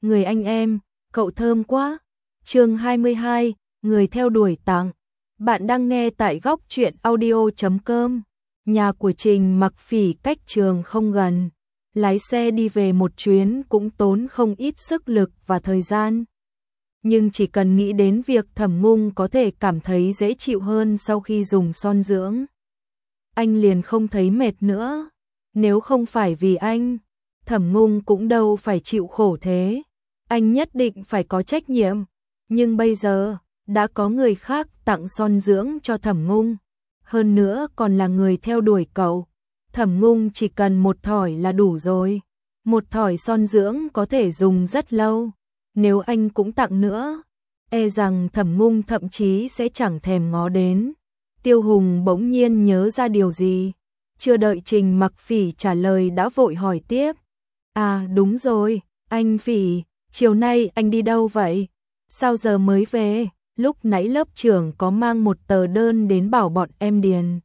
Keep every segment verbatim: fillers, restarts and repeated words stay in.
người anh em, cậu thơm quá. Chương hai mươi hai, người theo đuổi tặng. Bạn đang nghe tại góc truyện audio chấm com. Nhà của Trình Mặc Phỉ cách trường không gần, lái xe đi về một chuyến cũng tốn không ít sức lực và thời gian. Nhưng chỉ cần nghĩ đến việc Thẩm Ngung có thể cảm thấy dễ chịu hơn sau khi dùng son dưỡng, anh liền không thấy mệt nữa. Nếu không phải vì anh, Thẩm Ngung cũng đâu phải chịu khổ thế. Anh nhất định phải có trách nhiệm. Nhưng bây giờ, đã có người khác tặng son dưỡng cho Thẩm Ngung. Hơn nữa còn là người theo đuổi cậu. Thẩm Ngung chỉ cần một thỏi là đủ rồi. Một thỏi son dưỡng có thể dùng rất lâu. Nếu anh cũng tặng nữa, e rằng Thẩm Ngung thậm chí sẽ chẳng thèm ngó đến. Tiêu Hùng bỗng nhiên nhớ ra điều gì. Chưa đợi Trình Mặc Phỉ trả lời đã vội hỏi tiếp. À đúng rồi, anh Phỉ, chiều nay anh đi đâu vậy? Sao giờ mới về? Lúc nãy lớp trưởng có mang một tờ đơn đến bảo bọn em điền.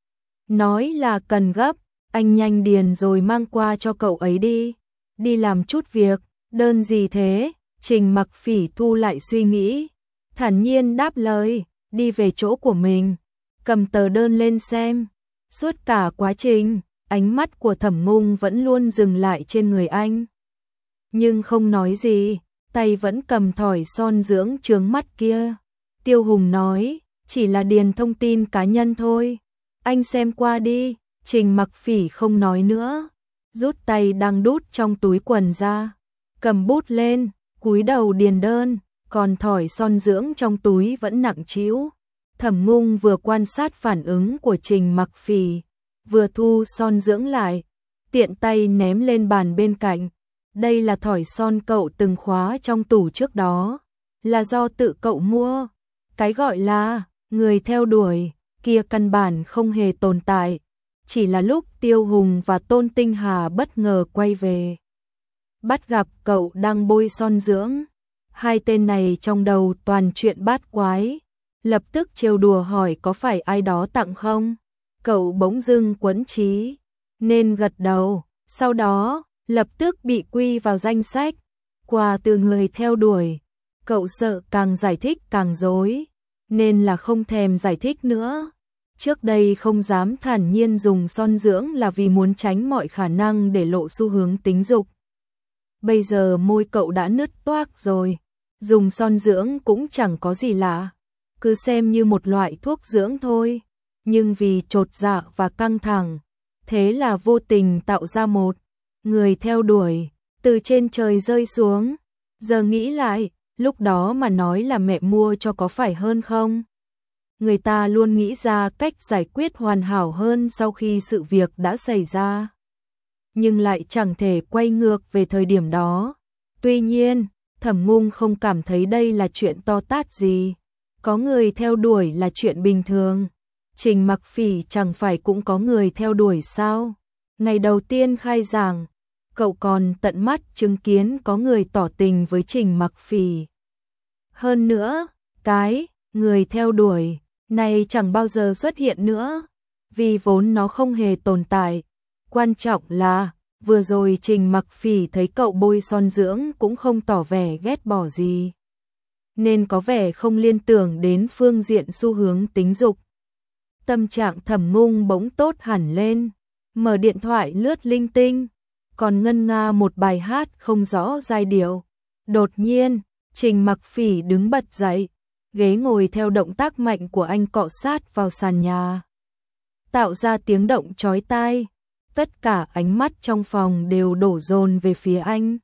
Nói là cần gấp, anh nhanh điền rồi mang qua cho cậu ấy đi. Đi làm chút việc, đơn gì thế? Trình Mặc Phỉ thu lại suy nghĩ, thản nhiên đáp lời, đi về chỗ của mình, cầm tờ đơn lên xem. Suốt cả quá trình, ánh mắt của Thẩm Ngung vẫn luôn dừng lại trên người anh. Nhưng không nói gì, tay vẫn cầm thỏi son dưỡng chướng mắt kia. Tiêu Hùng nói, chỉ là điền thông tin cá nhân thôi. Anh xem qua đi. Trình Mặc Phỉ không nói nữa, rút tay đang đút trong túi quần ra, cầm bút lên, cúi đầu điền đơn, còn thỏi son dưỡng trong túi vẫn nặng trĩu. Thẩm Ngung vừa quan sát phản ứng của Trình Mặc Phỉ, vừa thu son dưỡng lại, tiện tay ném lên bàn bên cạnh. Đây là thỏi son cậu từng khóa trong tủ trước đó, là do tự cậu mua. Cái gọi là người theo đuổi kia căn bản không hề tồn tại, chỉ là lúc Tiêu Hùng và Tôn Tinh Hà bất ngờ quay về, bắt gặp cậu đang bôi son dưỡng. Hai tên này trong đầu toàn chuyện bát quái, lập tức trêu đùa hỏi có phải ai đó tặng không. Cậu bỗng dưng quẫn trí, nên gật đầu, sau đó lập tức bị quy vào danh sách, quà từ người theo đuổi. Cậu sợ càng giải thích càng rối, nên là không thèm giải thích nữa. Trước đây không dám thản nhiên dùng son dưỡng là vì muốn tránh mọi khả năng để lộ xu hướng tính dục. Bây giờ môi cậu đã nứt toác rồi, dùng son dưỡng cũng chẳng có gì lạ, cứ xem như một loại thuốc dưỡng thôi. Nhưng vì chột dạ và căng thẳng, thế là vô tình tạo ra một người theo đuổi từ trên trời rơi xuống. Giờ nghĩ lại, lúc đó mà nói là mẹ mua cho có phải hơn không? Người ta luôn nghĩ ra cách giải quyết hoàn hảo hơn sau khi sự việc đã xảy ra, nhưng lại chẳng thể quay ngược về thời điểm đó. Tuy nhiên, Thẩm Ngung không cảm thấy đây là chuyện to tát gì. Có người theo đuổi là chuyện bình thường. Trình Mặc Phỉ chẳng phải cũng có người theo đuổi sao? Ngày đầu tiên khai giảng, cậu còn tận mắt chứng kiến có người tỏ tình với Trình Mặc Phỉ. Hơn nữa, cái người theo đuổi này chẳng bao giờ xuất hiện nữa, vì vốn nó không hề tồn tại. Quan trọng là, vừa rồi Trình Mặc Phỉ thấy cậu bôi son dưỡng cũng không tỏ vẻ ghét bỏ gì, nên có vẻ không liên tưởng đến phương diện xu hướng tính dục. Tâm trạng Thẩm Ngung bỗng tốt hẳn lên, mở điện thoại lướt linh tinh, còn ngân nga một bài hát không rõ giai điệu. Đột nhiên, Trình Mặc Phỉ đứng bật dậy, ghế ngồi theo động tác mạnh của anh cọ sát vào sàn nhà, tạo ra tiếng động chói tai. Tất cả ánh mắt trong phòng đều đổ dồn về phía anh.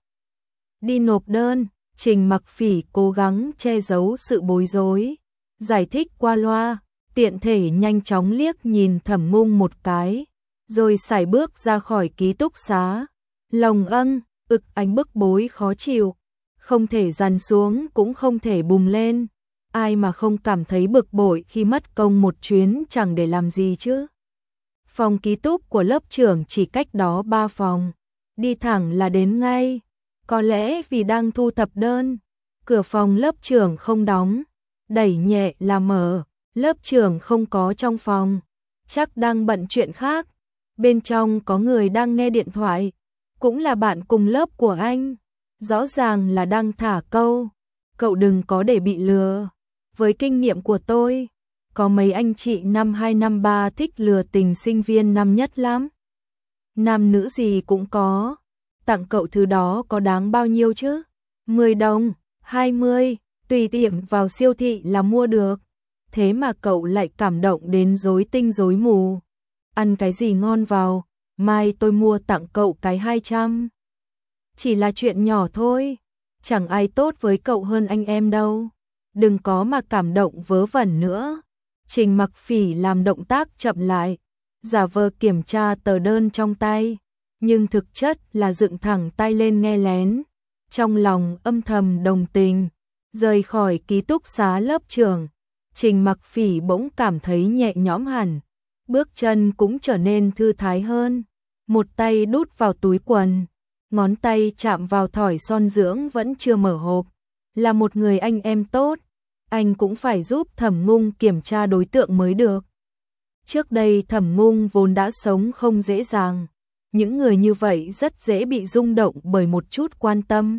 Đi nộp đơn. Trình Mặc Phỉ cố gắng che giấu sự bối rối, giải thích qua loa, tiện thể nhanh chóng liếc nhìn Thẩm Ngung một cái, rồi sải bước ra khỏi ký túc xá. Lòng âng, ực anh bức bối khó chịu, không thể dằn xuống cũng không thể bùng lên. Ai mà không cảm thấy bực bội khi mất công một chuyến chẳng để làm gì chứ. Phòng ký túc của lớp trưởng chỉ cách đó ba phòng, đi thẳng là đến ngay. Có lẽ vì đang thu thập đơn, cửa phòng lớp trưởng không đóng, đẩy nhẹ là mở. Lớp trưởng không có trong phòng, chắc đang bận chuyện khác. Bên trong có người đang nghe điện thoại, cũng là bạn cùng lớp của anh. rõ ràng là đang thả câu, cậu đừng có để bị lừa. Với kinh nghiệm của tôi, có mấy anh chị năm hai năm ba thích lừa tình sinh viên năm nhất lắm. Nam nữ gì cũng có, tặng cậu thứ đó có đáng bao nhiêu chứ? mười đồng, hai mươi, tùy tiện vào siêu thị là mua được. Thế mà cậu lại cảm động đến rối tinh rối mù. Ăn cái gì ngon vào, mai tôi mua tặng cậu cái hai trăm. Chỉ là chuyện nhỏ thôi, chẳng ai tốt với cậu hơn anh em đâu. Đừng có mà cảm động vớ vẩn nữa. Trình Mặc Phỉ làm động tác chậm lại, giả vờ kiểm tra tờ đơn trong tay, nhưng thực chất là dựng thẳng tay lên nghe lén. Trong lòng âm thầm đồng tình, rời khỏi ký túc xá lớp trưởng, Trình Mặc Phỉ bỗng cảm thấy nhẹ nhõm hẳn, bước chân cũng trở nên thư thái hơn. Một tay đút vào túi quần, ngón tay chạm vào thỏi son dưỡng vẫn chưa mở hộp. Là một người anh em tốt, anh cũng phải giúp Thẩm Ngung kiểm tra đối tượng mới được. Trước đây Thẩm Ngung vốn đã sống không dễ dàng, những người như vậy rất dễ bị rung động bởi một chút quan tâm.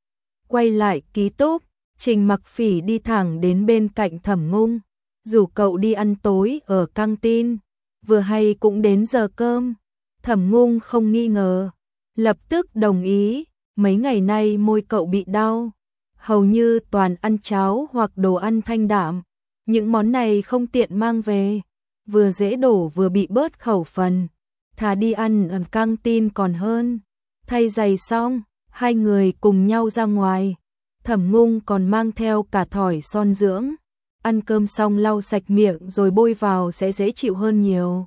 Quay lại ký túc, Trình Mặc Phỉ đi thẳng đến bên cạnh Thẩm Ngung, rủ cậu đi ăn tối ở căng tin, vừa hay cũng đến giờ cơm. Thẩm Ngung không nghi ngờ, lập tức đồng ý. Mấy ngày nay môi cậu bị đau, hầu như toàn ăn cháo hoặc đồ ăn thanh đạm. Những món này không tiện mang về, vừa dễ đổ vừa bị bớt khẩu phần, thà đi ăn ở căng tin còn hơn. Thay giày xong, hai người cùng nhau ra ngoài. Thẩm Ngung còn mang theo cả thỏi son dưỡng. Ăn cơm xong lau sạch miệng rồi bôi vào sẽ dễ chịu hơn nhiều.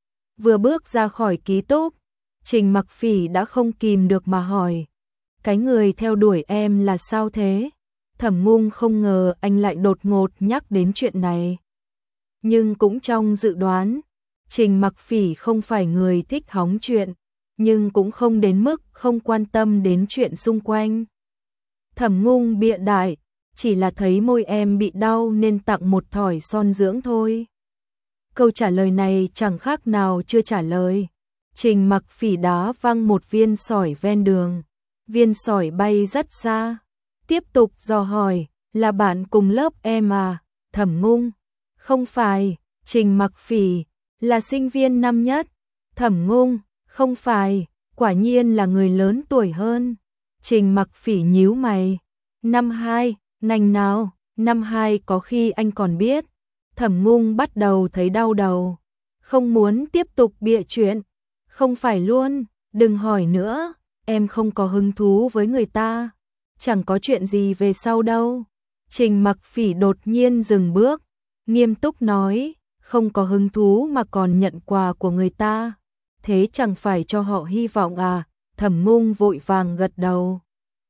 Vừa bước ra khỏi ký túc, Trình Mặc Phỉ đã không kìm được mà hỏi: cái người theo đuổi em là sao thế? Thẩm Ngung không ngờ anh lại đột ngột nhắc đến chuyện này. Nhưng cũng trong dự đoán, Trình Mặc Phỉ không phải người thích hóng chuyện, nhưng cũng không đến mức không quan tâm đến chuyện xung quanh. Thẩm Ngung bịa đại, chỉ là thấy môi em bị đau nên tặng một thỏi son dưỡng thôi. Câu trả lời này chẳng khác nào chưa trả lời. Trình Mặc Phỉ đá văng một viên sỏi ven đường. Viên sỏi bay rất xa. Tiếp tục dò hỏi: là bạn cùng lớp em à? Thẩm Ngung: không phải. Trình Mặc Phỉ: là sinh viên năm nhất. Thẩm Ngung: không phải. Quả nhiên là người lớn tuổi hơn. Trình Mặc Phỉ nhíu mày: năm hai, ngành nào? Năm hai có khi anh còn biết. Thẩm Ngung bắt đầu thấy đau đầu, không muốn tiếp tục bịa chuyện. Không phải luôn, đừng hỏi nữa, em không có hứng thú với người ta, chẳng có chuyện gì về sau đâu. Trình Mặc Phỉ đột nhiên dừng bước, nghiêm túc nói: không có hứng thú mà còn nhận quà của người ta, thế chẳng phải cho họ hy vọng à? Thẩm Ngung vội vàng gật đầu.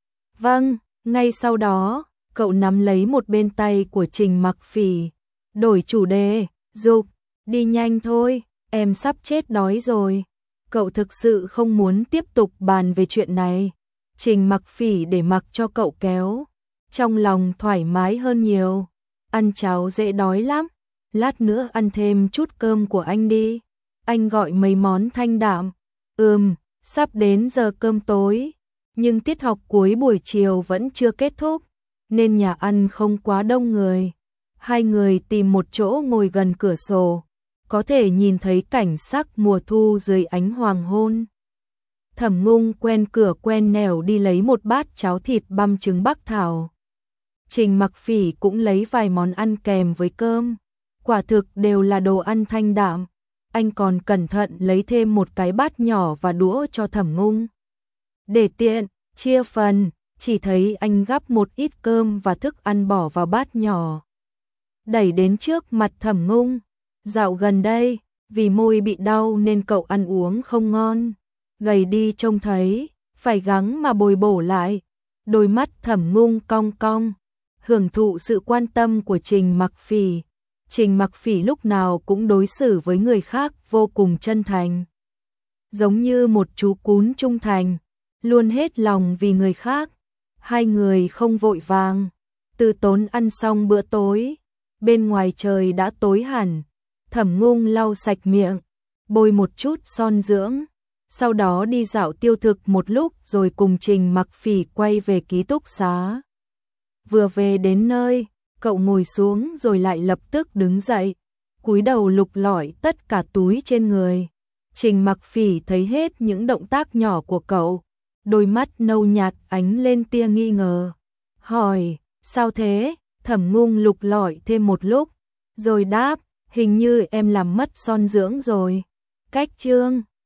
Vâng. Ngay sau đó, cậu nắm lấy một bên tay của Trình Mặc Phỉ, đổi chủ đề: dục, đi nhanh thôi, em sắp chết đói rồi. Cậu thực sự không muốn tiếp tục bàn về chuyện này. Trình Mặc Phỉ để mặc cho cậu kéo, trong lòng thoải mái hơn nhiều. Ăn cháo dễ đói lắm, lát nữa ăn thêm chút cơm của anh đi. Anh gọi mấy món thanh đạm. Ừm, sắp đến giờ cơm tối, nhưng tiết học cuối buổi chiều vẫn chưa kết thúc, nên nhà ăn không quá đông người. Hai người tìm một chỗ ngồi gần cửa sổ, có thể nhìn thấy cảnh sắc mùa thu dưới ánh hoàng hôn. Thẩm Ngung quen cửa quen nẻo đi lấy một bát cháo thịt băm trứng bắc thảo. Trình Mặc Phỉ cũng lấy vài món ăn kèm với cơm, quả thực đều là đồ ăn thanh đạm. Anh còn cẩn thận lấy thêm một cái bát nhỏ và đũa cho Thẩm Ngung. Để tiện, chia phần, chỉ thấy anh gắp một ít cơm và thức ăn bỏ vào bát nhỏ, đẩy đến trước mặt Thẩm Ngung. Dạo gần đây, vì môi bị đau nên cậu ăn uống không ngon, gầy đi trông thấy, phải gắng mà bồi bổ lại. Đôi mắt Thẩm Ngung cong cong, hưởng thụ sự quan tâm của Trình Mặc Phỉ. Trình Mặc Phỉ lúc nào cũng đối xử với người khác vô cùng chân thành, giống như một chú cún trung thành, luôn hết lòng vì người khác. Hai người không vội vàng, từ tốn ăn xong bữa tối, bên ngoài trời đã tối hẳn. Thẩm Ngung lau sạch miệng, bôi một chút son dưỡng, sau đó đi dạo tiêu thực một lúc rồi cùng Trình Mặc Phỉ quay về ký túc xá. Vừa về đến nơi, cậu ngồi xuống rồi lại lập tức đứng dậy, cúi đầu lục lọi tất cả túi trên người. Trình Mặc Phỉ thấy hết những động tác nhỏ của cậu, đôi mắt nâu nhạt ánh lên tia nghi ngờ. Hỏi, sao thế? Thẩm Ngung lục lọi thêm một lúc, rồi đáp, hình như em làm mất son dưỡng rồi. Cách Trương